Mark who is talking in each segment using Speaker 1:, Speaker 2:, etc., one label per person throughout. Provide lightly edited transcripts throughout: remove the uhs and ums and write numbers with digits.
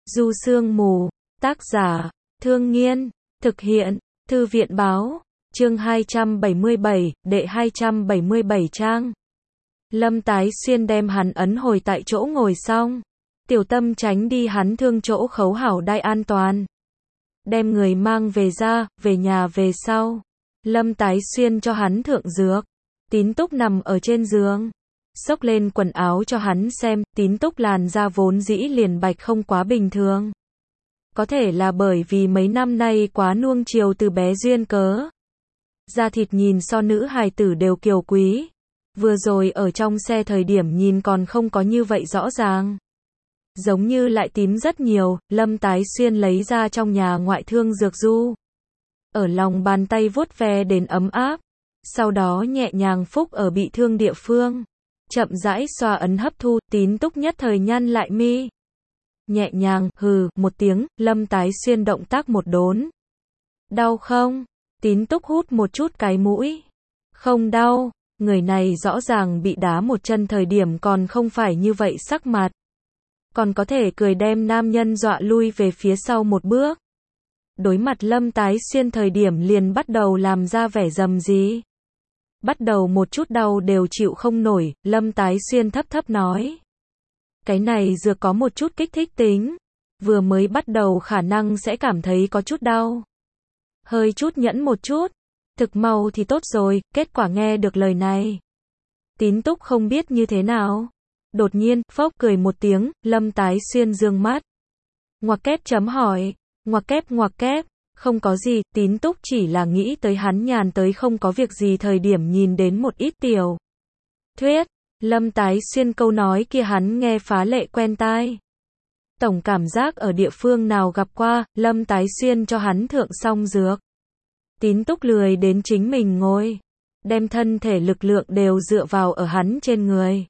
Speaker 1: Du Sương Mù, tác giả, Thương Nghiên, thực hiện, Thư viện Báo, chương 277, đệ 277 trang. Lâm Tái Xuyên đem hắn ấn hồi tại chỗ ngồi xong. Tiểu Tâm tránh đi hắn thương chỗ khấu hảo đai an toàn. Đem người mang về nhà về sau. Lâm Tái Xuyên cho hắn thượng dược. Tín Túc nằm ở trên giường. Xốc lên quần áo cho hắn xem, Tín Túc làn da vốn dĩ liền bạch không quá bình thường. Có thể là bởi vì mấy năm nay quá nuông chiều từ bé duyên cớ. Da thịt nhìn so nữ hài tử đều kiều quý. Vừa rồi ở trong xe thời điểm nhìn còn không có như vậy rõ ràng. Giống như lại tím rất nhiều, Lâm Tái Xuyên lấy ra trong nhà ngoại thương dược du. Ở lòng bàn tay vuốt ve đến ấm áp. Sau đó nhẹ nhàng phúc ở bị thương địa phương. Chậm rãi xoa ấn hấp thu, Tín Túc nhất thời nhăn lại mi. Nhẹ nhàng, hừ, một tiếng, Lâm Tái Xuyên động tác một đốn. Đau không? Tín Túc hút một chút cái mũi. Không đau, người này rõ ràng bị đá một chân thời điểm còn không phải như vậy sắc mặt. Còn có thể cười đem nam nhân dọa lui về phía sau một bước. Đối mặt Lâm Tái Xuyên thời điểm liền bắt đầu làm ra vẻ rầm rì. Bắt đầu một chút đau đều chịu không nổi, Lâm Tái Xuyên thấp thấp nói. Cái này dược có một chút kích thích tính. Vừa mới bắt đầu khả năng sẽ cảm thấy có chút đau. Hơi chút nhẫn một chút. Thực mau thì tốt rồi, kết quả nghe được lời này. Tín Túc không biết như thế nào. Đột nhiên, phốc cười một tiếng, Lâm Tái Xuyên dương mắt. Ngoặc kép chấm hỏi. Ngoặc kép. Không có gì, Tín Túc chỉ là nghĩ tới hắn nhàn tới không có việc gì thời điểm nhìn đến một ít tiểu thuyết. Lâm Tái Xuyên câu nói kia hắn nghe phá lệ quen tai. Tổng cảm giác ở địa phương nào gặp qua, Lâm Tái Xuyên cho hắn thượng xong dược. Tín Túc lười đến chính mình ngồi. Đem thân thể lực lượng đều dựa vào ở hắn trên người.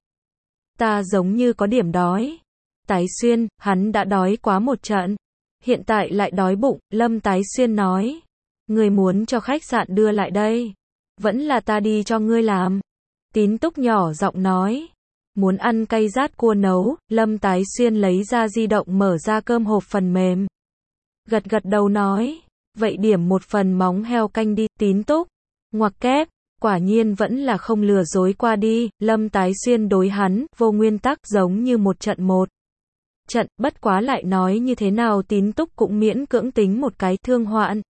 Speaker 1: Ta giống như có điểm đói. Tái Xuyên, hắn đã đói quá một trận. Hiện tại lại đói bụng, Lâm Tái Xuyên nói. Người muốn cho khách sạn đưa lại đây. Vẫn là ta đi cho ngươi làm. Tín Túc nhỏ giọng nói. Muốn ăn cay rát cua nấu, Lâm Tái Xuyên lấy ra di động mở ra cơm hộp phần mềm. Gật gật đầu nói. Vậy điểm một phần móng heo canh đi, Tín Túc. Ngoặc kép, quả nhiên vẫn là không lừa dối qua đi, Lâm Tái Xuyên đối hắn, vô nguyên tắc giống như một trận bất quá lại nói như thế nào Tín Túc cũng miễn cưỡng tính một cái thương hoạn.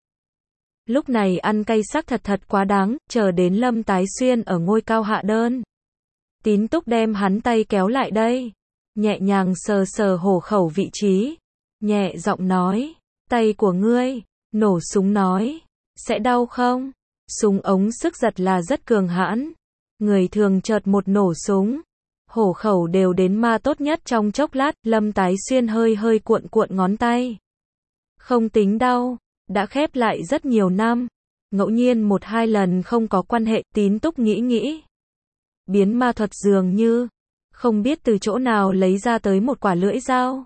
Speaker 1: Lúc này ăn cay sắc thật quá đáng, chờ đến Lâm Tái Xuyên ở ngôi cao hạ đơn. Tín Túc đem hắn tay kéo lại đây, nhẹ nhàng sờ sờ hổ khẩu vị trí, nhẹ giọng nói, tay của ngươi, nổ súng nói, sẽ đau không? Súng ống sức giật là rất cường hãn, người thường chợt một nổ súng. Hổ khẩu đều đến ma tốt nhất trong chốc lát, Lâm Tái Xuyên hơi cuộn ngón tay. Không tính đau, đã khép lại rất nhiều năm. Ngẫu nhiên một hai lần không có quan hệ, Tín Túc nghĩ. Biến ma thuật dường như, không biết từ chỗ nào lấy ra tới một quả lưỡi dao.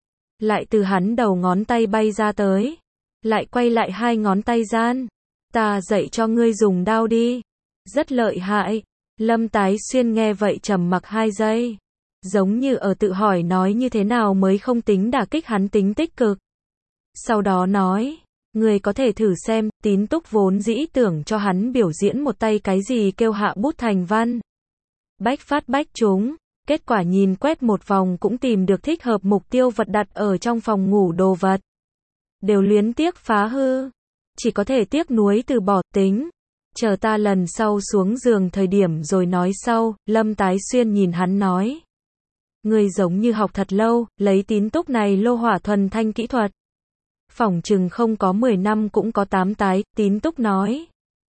Speaker 1: Lại từ hắn đầu ngón tay bay ra tới. Lại quay lại hai ngón tay gian. Ta dạy cho ngươi dùng đao đi. Rất lợi hại. Lâm Tái Xuyên nghe vậy trầm mặc 2 giây. Giống như ở tự hỏi nói như thế nào mới không tính đả kích hắn tính tích cực. Sau đó nói, người có thể thử xem, Tín Túc vốn dĩ tưởng cho hắn biểu diễn một tay cái gì kêu hạ bút thành văn. Bách phát bách trúng, kết quả nhìn quét một vòng cũng tìm được thích hợp mục tiêu vật đặt ở trong phòng ngủ đồ vật. Đều luyến tiếc phá hư, chỉ có thể tiếc nuối từ bỏ tính. Chờ ta lần sau xuống giường thời điểm rồi nói sau, Lâm Tái Xuyên nhìn hắn nói. Người giống như học thật lâu, lấy Tín Túc này lô hỏa thuần thanh kỹ thuật. Phỏng chừng không có 10 năm cũng có 8 tái, Tín Túc nói.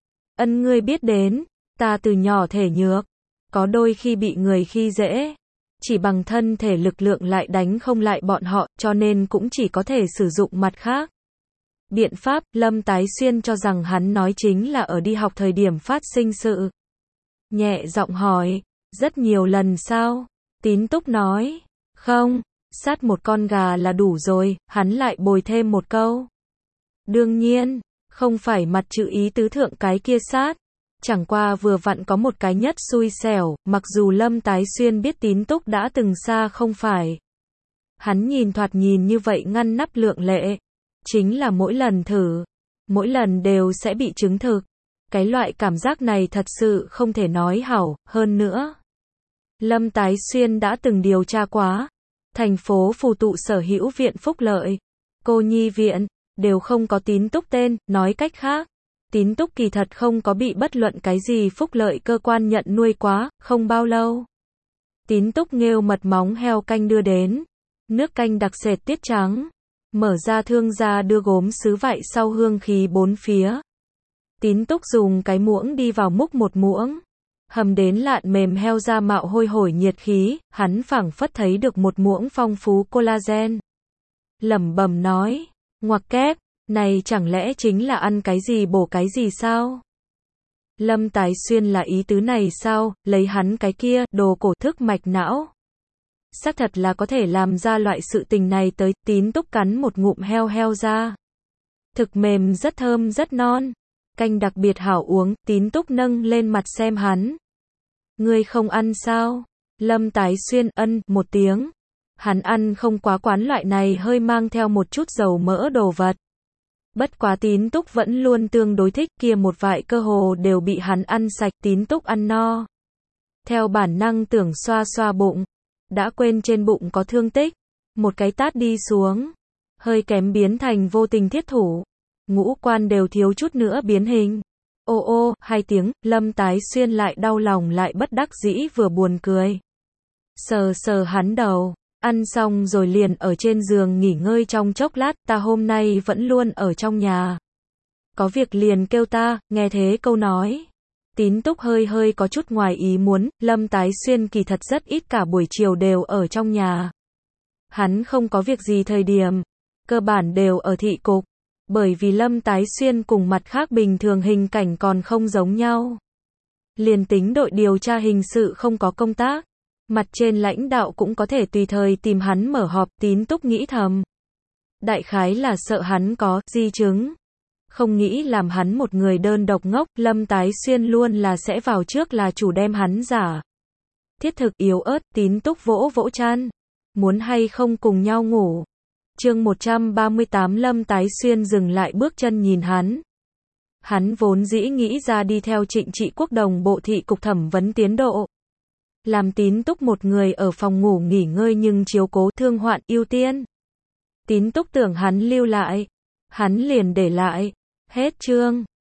Speaker 1: Ân ngươi biết đến, ta từ nhỏ thể nhược, có đôi khi bị người khi dễ. Chỉ bằng thân thể lực lượng lại đánh không lại bọn họ, cho nên cũng chỉ có thể sử dụng mặt khác. Biện pháp, Lâm Tái Xuyên cho rằng hắn nói chính là ở đi học thời điểm phát sinh sự. Nhẹ giọng hỏi, rất nhiều lần sao? Tín Túc nói, không, sát một con gà là đủ rồi, hắn lại bồi thêm một câu. Đương nhiên, không phải mặt chữ ý tứ thượng cái kia sát. Chẳng qua vừa vặn có một cái nhất xui xẻo, mặc dù Lâm Tái Xuyên biết Tín Túc đã từng xa không phải. Hắn nhìn thoạt nhìn như vậy ngăn nắp lượng lệ. Chính là mỗi lần thử, mỗi lần đều sẽ bị chứng thực. Cái loại cảm giác này thật sự không thể nói hảo, hơn nữa. Lâm Tái Xuyên đã từng điều tra quá. Thành phố phù tụ sở hữu viện phúc lợi, cô nhi viện, đều không có Tín Túc tên, nói cách khác. Tín Túc kỳ thật không có bị bất luận cái gì phúc lợi cơ quan nhận nuôi quá, không bao lâu. Tín Túc nghêu mật móng heo canh đưa đến. Nước canh đặc sệt tiết trắng. Mở ra thương gia đưa gốm sứ vại sau hương khí bốn phía. Tín Túc dùng cái muỗng đi vào múc một muỗng. Hầm đến lạn mềm heo da mạo hôi hổi nhiệt khí, hắn phảng phất thấy được một muỗng phong phú collagen. Lẩm bẩm nói, ngoặc kép, này chẳng lẽ chính là ăn cái gì bổ cái gì sao? Lâm Tái Xuyên là ý tứ này sao, lấy hắn cái kia, đồ cổ thức mạch não. Xác thật là có thể làm ra loại sự tình này tới. Tín Túc cắn một ngụm heo da. Thực mềm rất thơm rất non. Canh đặc biệt hảo uống. Tín Túc nâng lên mặt xem hắn. Ngươi không ăn sao? Lâm Tái Xuyên ân một tiếng. Hắn ăn không quá quán loại này hơi mang theo một chút dầu mỡ đồ vật. Bất quá Tín Túc vẫn luôn tương đối thích, kia một vại cơ hồ đều bị hắn ăn sạch. Tín Túc ăn no. Theo bản năng tưởng xoa xoa bụng. Đã quên trên bụng có thương tích. Một cái tát đi xuống. Hơi kém biến thành vô tình thiết thủ. Ngũ quan đều thiếu chút nữa biến hình. Ô ô, hai tiếng, Lâm Tái Xuyên lại đau lòng lại bất đắc dĩ vừa buồn cười. Sờ sờ hắn đầu. Ăn xong rồi liền ở trên giường nghỉ ngơi trong chốc lát. Ta hôm nay vẫn luôn ở trong nhà. Có việc liền kêu ta, nghe thế câu nói. Tín Túc hơi có chút ngoài ý muốn, Lâm Tái Xuyên kỳ thật rất ít cả buổi chiều đều ở trong nhà. Hắn không có việc gì thời điểm, cơ bản đều ở thị cục, bởi vì Lâm Tái Xuyên cùng mặt khác bình thường hình cảnh còn không giống nhau. Liền tính đội điều tra hình sự không có công tác, mặt trên lãnh đạo cũng có thể tùy thời tìm hắn mở họp. Tín Túc nghĩ thầm. Đại khái là sợ hắn có di chứng. Không nghĩ làm hắn một người đơn độc ngốc. Lâm Tái Xuyên luôn là sẽ vào trước là chủ đem hắn giả. Thiết thực yếu ớt. Tín Túc vỗ vỗ chăn. Muốn hay không cùng nhau ngủ? Chương 138. Lâm Tái Xuyên dừng lại bước chân nhìn hắn. Hắn vốn dĩ nghĩ ra đi theo Trịnh Trị Quốc đồng bộ thị cục thẩm vấn tiến độ. Làm Tín Túc một người ở phòng ngủ nghỉ ngơi nhưng chiếu cố thương hoạn ưu tiên. Tín Túc tưởng hắn lưu lại. Hắn liền để lại. Hết chương.